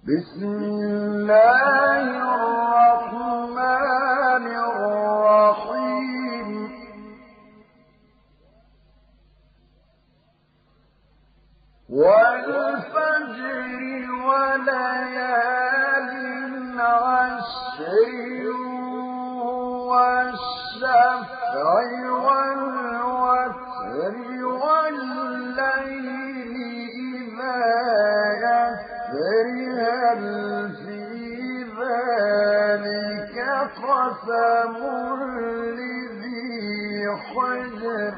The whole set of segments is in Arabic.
بسم الله الرحمن الرحيم والفجر وليال عشر والشفع والوتر والليل إذا يسر هل في ذلك قسم لذي حجر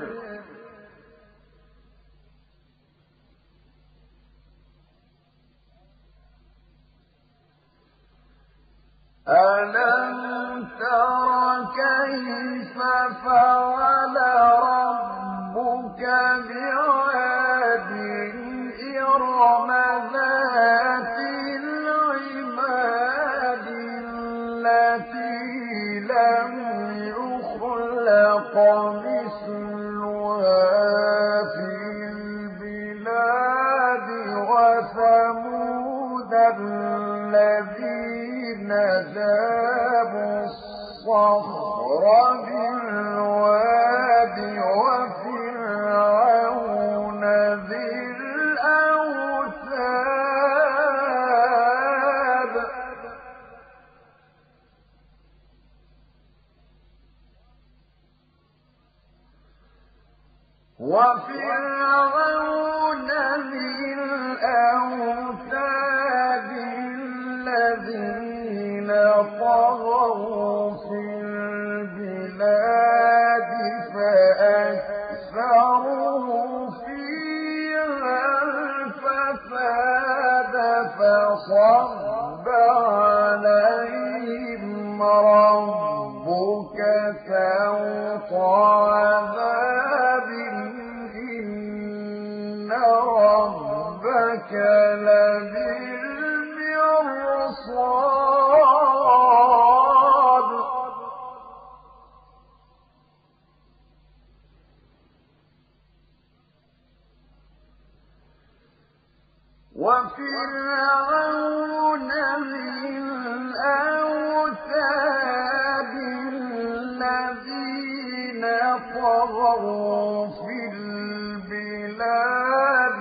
ألم تر كيف فعل ربك بعاد إرم ذات العماد التي لم يخلق مثلها في البلاد وثمود الذين جابوا الصخر بالواد وفرعون ذي الأوتاد الذين طغوا في البلاد فأكثروا فيها الفساد فصب عليهم ربك سوط عذاب إن ربك لبالمرصاد وفرعون ذي الأوتاد الذين طغوا في البلاد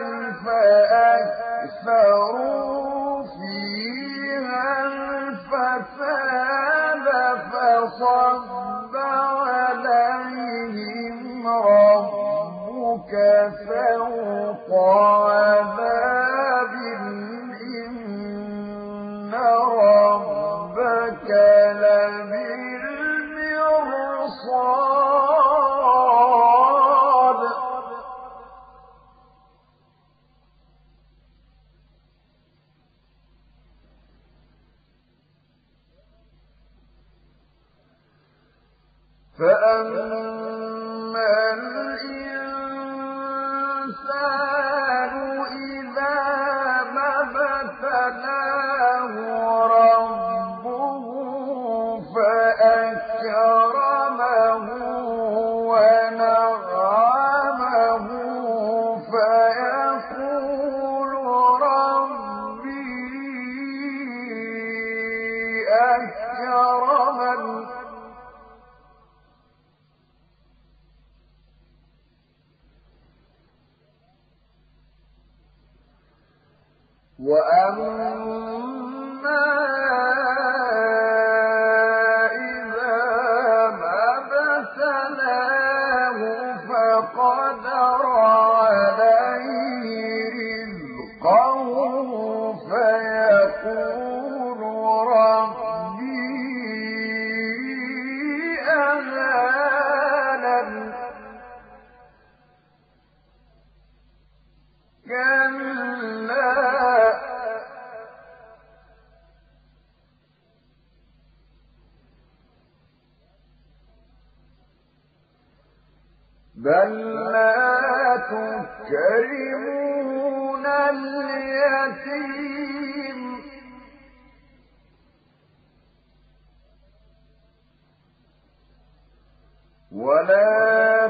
فأكثروا فيها الفساد فصب عليهم ربك سوط عذاب إن ربك لبالمرصاد فأما الإنسان إذا ما ابتلاه ربه فأكرمه ونعمه فيقول ربي أكرمن وأما إذا ما ابتلاه فقدر عليه رزقه فيقول ربي أهانن كلا بل لا تكرمون اليتيم ولا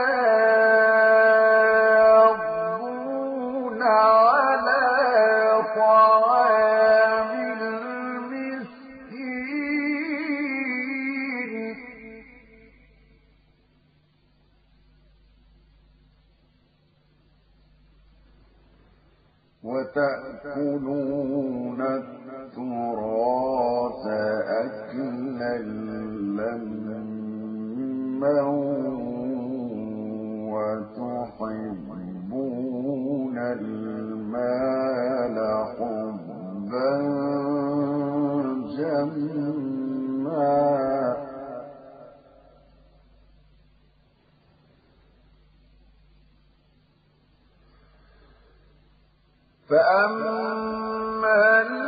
تحاضون على طعام المسكين وتأكلون التراث أكلا لما وتحبون المال حبا جما فأما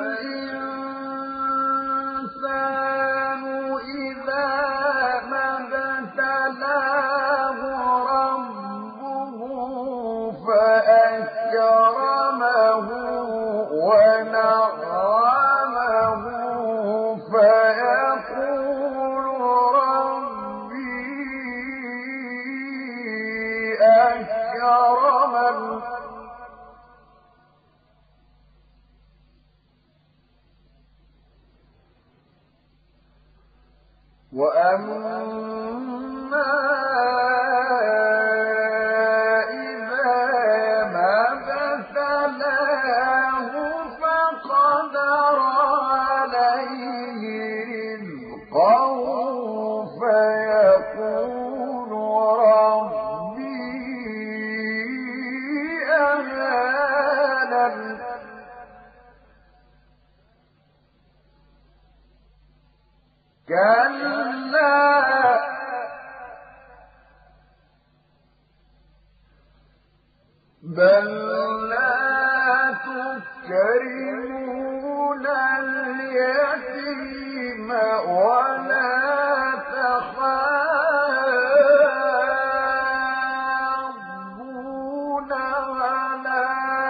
الإنسان إذا ما ابتلاه ربه فأكرمه ونعمه فيقول ربي أكرمن وأما إذا ما ابتلاه فقدر عليه رزقه فيقول ربي أهانن كلا بل لا تكرمون اليتيم ولا تحاضون على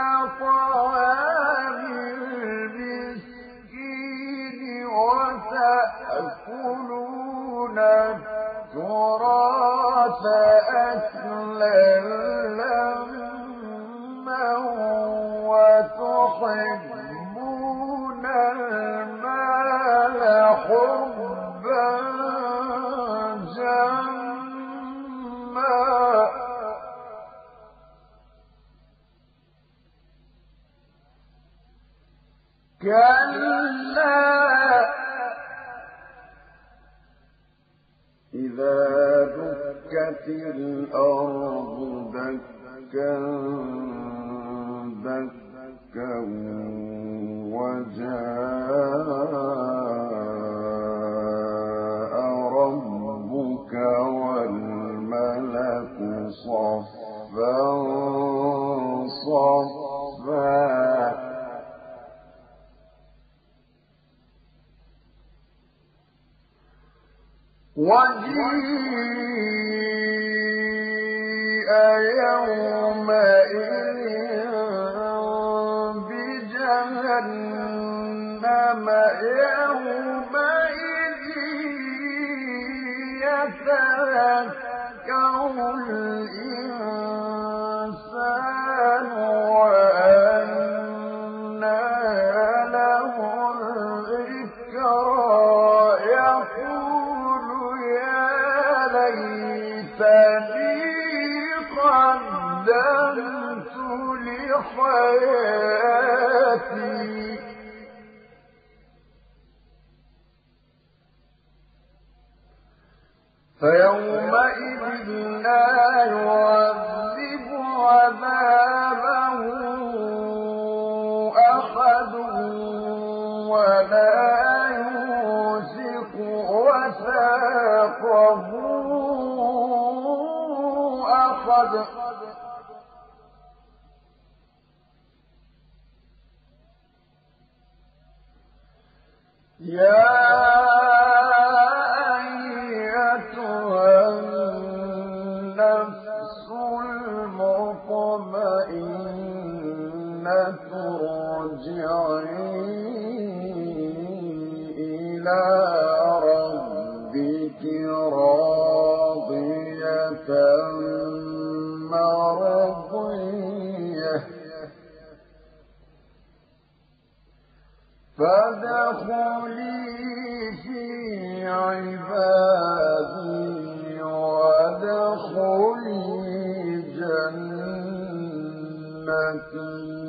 طعام المسكين وتأكلون التراث أكلا لما وتحبون المال حبا جما كلا إذا دكت الأرض دكا دكا وجاء ربك والملك صفا صفا وجيء يومئذ بجهنم يومئذ يتذكر الإنسان وأنى له الذكرى يقول يا ليتني قدمت لحياتي فيومئذ لا يعذب عذابه أحد ولا يوثق وثاقه أحد يا أيتها النفس المطمئنة ارجعي إلى ربك راضية مرضية فادخلي في عبادي وادخلي جنتي